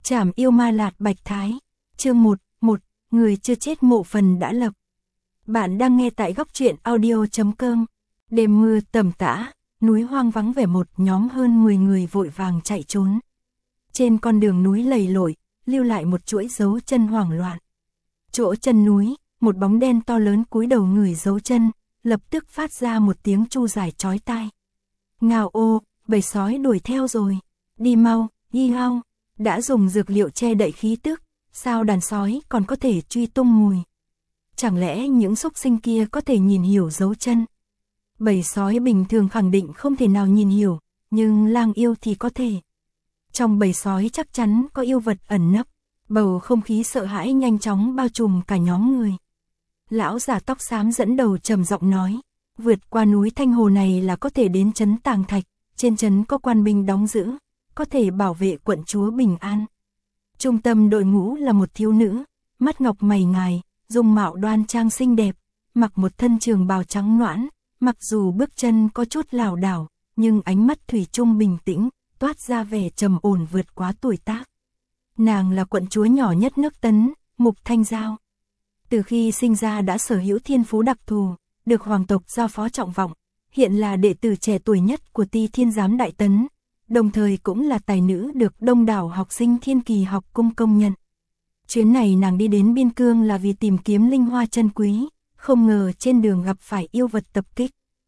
Trảm yêu ma lạt bạch thái. Chương 1, người chưa chết mộ phần đã lập. Bạn đang nghe tại góc truyện audio.com. Đêm mưa tầm tã, núi hoang vắng vẻ, một nhóm hơn 10 người vội vàng chạy trốn. Trên con đường núi lầy lội, lưu lại một chuỗi dấu chân hoảng loạn. Chỗ chân núi, một bóng đen to lớn cúi đầu ngửi dấu chân, lập tức phát ra một tiếng tru dài chói tai. Ngao ô, bầy sói đuổi theo rồi. Đi mau, đi mau. Đã dùng dược liệu che đậy khí tức, sao đàn sói còn có thể truy tung mùi? Chẳng lẽ những súc sinh kia có thể nhìn hiểu dấu chân? Bầy sói bình thường khẳng định không thể nào nhìn hiểu, nhưng lang yêu thì có thể. Trong bầy sói chắc chắn có yêu vật ẩn nấp. Bầu không khí sợ hãi nhanh chóng bao trùm cả nhóm người. Lão già tóc xám dẫn đầu trầm giọng nói, vượt qua núi Thanh Hồ này là có thể đến trấn Tàng Thạch, trên trấn có quan binh đóng giữ, có thể bảo vệ quận chúa bình an. Trung tâm đội ngũ là một thiếu nữ, mắt ngọc mày ngài, dung mạo đoan trang xinh đẹp, mặc một thân trường bào trắng nõn, mặc dù bước chân có chút lảo đảo, nhưng ánh mắt thủy chung bình tĩnh, toát ra vẻ trầm ổn vượt quá tuổi tác. Nàng là quận chúa nhỏ nhất nước Tấn, Mục Thanh Giao. Từ khi sinh ra đã sở hữu thiên phú đặc thù, được hoàng tộc giao phó trọng vọng, hiện là đệ tử trẻ tuổi nhất của Ti Thiên Giám Đại Tấn, đồng thời cũng là tài nữ được đông đảo học sinh Thiên Kỳ học cung công nhận. Chuyến này nàng đi đến Biên Cương là vì tìm kiếm linh hoa chân quý, không ngờ trên đường gặp phải yêu vật tập kích.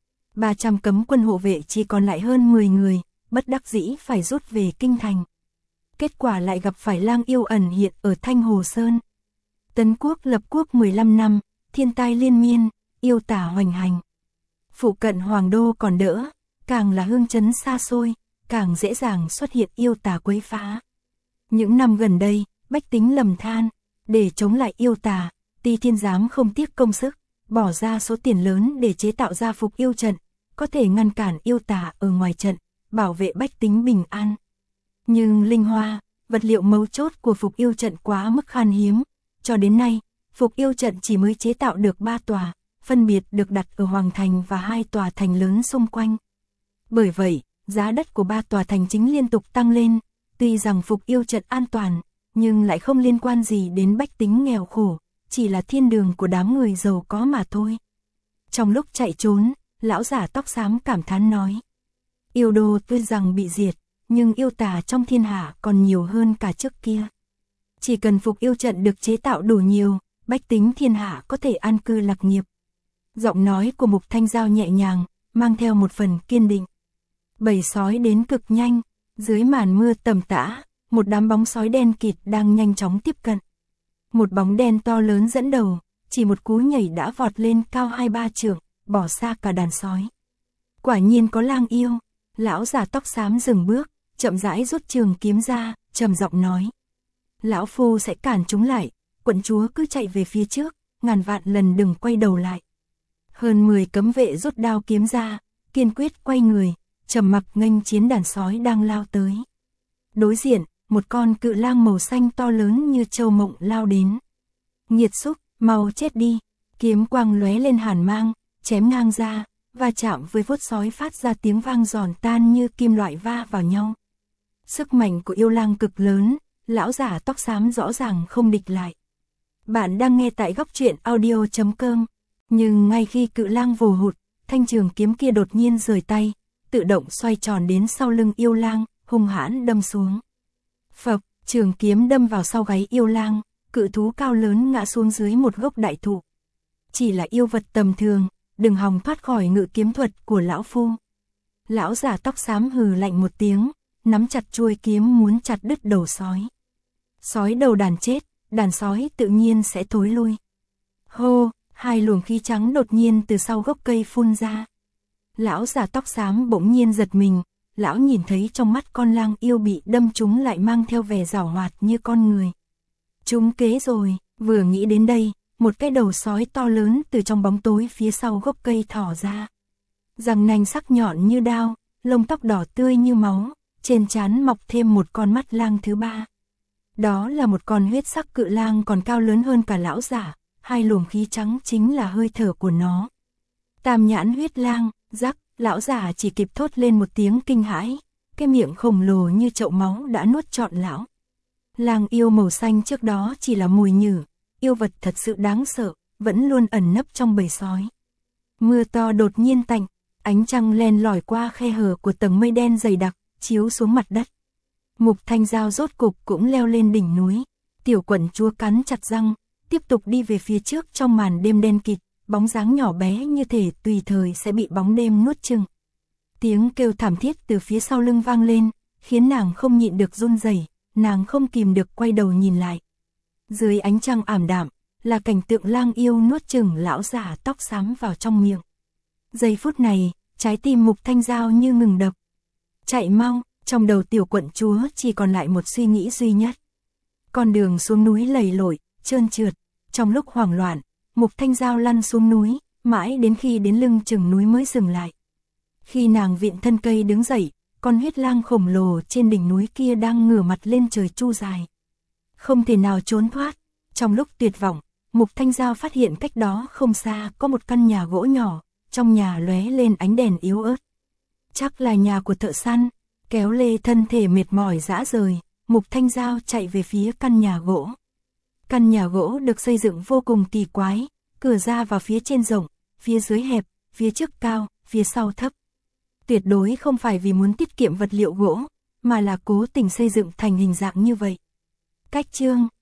300 cấm quân hộ vệ chỉ còn lại hơn 10 người, bất đắc dĩ phải rút về kinh thành. Kết quả lại gặp phải lang yêu ẩn hiện ở Thanh Hồ Sơn. Tấn quốc lập quốc 15 năm, thiên tai liên miên, yêu tả hoành hành. Phụ cận hoàng đô còn đỡ, càng là hương trấn xa xôi, càng dễ dàng xuất hiện yêu tả quấy phá. Những năm gần đây, bách tính lầm than, để chống lại yêu tả, Ti Thiên Giám không tiếc công sức, bỏ ra số tiền lớn để chế tạo ra phục yêu trận, có thể ngăn cản yêu tả ở ngoài trận, bảo vệ bách tính bình an. Nhưng linh hoa, vật liệu mấu chốt của phục yêu trận quá mức khan hiếm, cho đến nay, phục yêu trận chỉ mới chế tạo được 3 tòa, phân biệt được đặt ở Hoàng Thành và 2 tòa thành lớn xung quanh. Bởi vậy, giá đất của 3 tòa thành chính liên tục tăng lên, tuy rằng phục yêu trận an toàn, nhưng lại không liên quan gì đến bách tính nghèo khổ, chỉ là thiên đường của đám người giàu có mà thôi. Trong lúc chạy trốn, lão giả tóc xám cảm thán nói, yêu đô tuy rằng bị diệt, nhưng yêu tà trong thiên hạ còn nhiều hơn cả trước kia. Chỉ cần phục yêu trận được chế tạo đủ nhiều, bách tính thiên hạ có thể an cư lạc nghiệp. Giọng nói của Mục Thanh Giao nhẹ nhàng, mang theo một phần kiên định. Bầy sói đến cực nhanh, dưới màn mưa tầm tã, một đám bóng sói đen kịt đang nhanh chóng tiếp cận. Một bóng đen to lớn dẫn đầu, chỉ một cú nhảy đã vọt lên cao 2-3 trượng, bỏ xa cả đàn sói. Quả nhiên có lang yêu. Lão già tóc xám dừng bước, chậm rãi rút trường kiếm ra, trầm giọng nói. Lão phu sẽ cản chúng lại, quận chúa cứ chạy về phía trước, ngàn vạn lần đừng quay đầu lại. Hơn 10 cấm vệ rút đao kiếm ra, kiên quyết quay người, trầm mặc nghênh chiến đàn sói đang lao tới. Đối diện, một con cự lang màu xanh to lớn như châu mộng lao đến. Nghiệt xúc, mau chết đi, kiếm quang lóe lên hàn mang, chém ngang ra, và chạm với vuốt sói phát ra tiếng vang giòn tan như kim loại va vào nhau. Sức mạnh của yêu lang cực lớn, lão giả tóc xám rõ ràng không địch lại. Bạn đang nghe tại góc truyện audio.com, nhưng ngay khi cự lang vồ hụt, thanh trường kiếm kia đột nhiên rời tay, tự động xoay tròn đến sau lưng yêu lang, hung hãn đâm xuống. Phập, trường kiếm đâm vào sau gáy yêu lang, cự thú cao lớn ngã xuống dưới một gốc đại thụ. Chỉ là yêu vật tầm thường, đừng hòng thoát khỏi ngự kiếm thuật của lão phu. Lão già tóc xám hừ lạnh một tiếng, nắm chặt chuôi kiếm muốn chặt đứt đầu sói. Sói đầu đàn chết, đàn sói tự nhiên sẽ thối lui. Hô, 2 luồng khí trắng đột nhiên từ sau gốc cây phun ra. Lão già tóc xám bỗng nhiên giật mình, lão nhìn thấy trong mắt con lang yêu bị đâm trúng lại mang theo vẻ giảo hoạt như con người. Trúng kế rồi, vừa nghĩ đến đây, một cái đầu sói to lớn từ trong bóng tối phía sau gốc cây thỏ ra. Răng nanh sắc nhọn như đao, lông tóc đỏ tươi như máu, trên trán mọc thêm một con mắt lang thứ 3. Đó là một con huyết sắc cự lang còn cao lớn hơn cả lão giả, 2 luồng khí trắng chính là hơi thở của nó. Tam nhãn huyết lang, rắc, lão giả chỉ kịp thốt lên một tiếng kinh hãi, cái miệng khổng lồ như chậu máu đã nuốt trọn lão. Lang yêu màu xanh trước đó chỉ là mùi nhử, yêu vật thật sự đáng sợ, vẫn luôn ẩn nấp trong bầy sói. Mưa to đột nhiên tạnh, ánh trăng len lỏi qua khe hở của tầng mây đen dày đặc, chiếu xuống mặt đất. Mục Thanh Giao rốt cục cũng leo lên đỉnh núi. Tiểu Quận Chúa cắn chặt răng, tiếp tục đi về phía trước trong màn đêm đen kịt, bóng dáng nhỏ bé như thể tùy thời sẽ bị bóng đêm nuốt chửng. Tiếng kêu thảm thiết từ phía sau lưng vang lên, khiến nàng không nhịn được run rẩy, nàng không kìm được quay đầu nhìn lại. Dưới ánh trăng ảm đạm, là cảnh tượng Lang yêu nuốt chửng lão giả tóc xám vào trong miệng. Giây phút này, trái tim Mục Thanh Giao như ngừng đập. Chạy mau, trong đầu Tiểu Quận Chúa chỉ còn lại một suy nghĩ duy nhất. Con đường xuống núi lầy lội, trơn trượt, trong lúc hoảng loạn, Mục Thanh Giao lăn xuống núi, mãi đến khi đến lưng chừng núi mới dừng lại. Khi nàng vịn thân cây đứng dậy, con huyết lang khổng lồ trên đỉnh núi kia đang ngửa mặt lên trời chu dài. Không thể nào trốn thoát. Trong lúc tuyệt vọng, Mục Thanh Giao phát hiện cách đó không xa có một căn nhà gỗ nhỏ, trong nhà lóe lên ánh đèn yếu ớt. Chắc là nhà của thợ săn. Kéo lê thân thể mệt mỏi rã rời, Mục Thanh Giao chạy về phía căn nhà gỗ. Căn nhà gỗ được xây dựng vô cùng kỳ quái, cửa ra vào phía trên rộng, phía dưới hẹp, phía trước cao, phía sau thấp. Tuyệt đối không phải vì muốn tiết kiệm vật liệu gỗ, mà là cố tình xây dựng thành hình dạng như vậy. Cách chương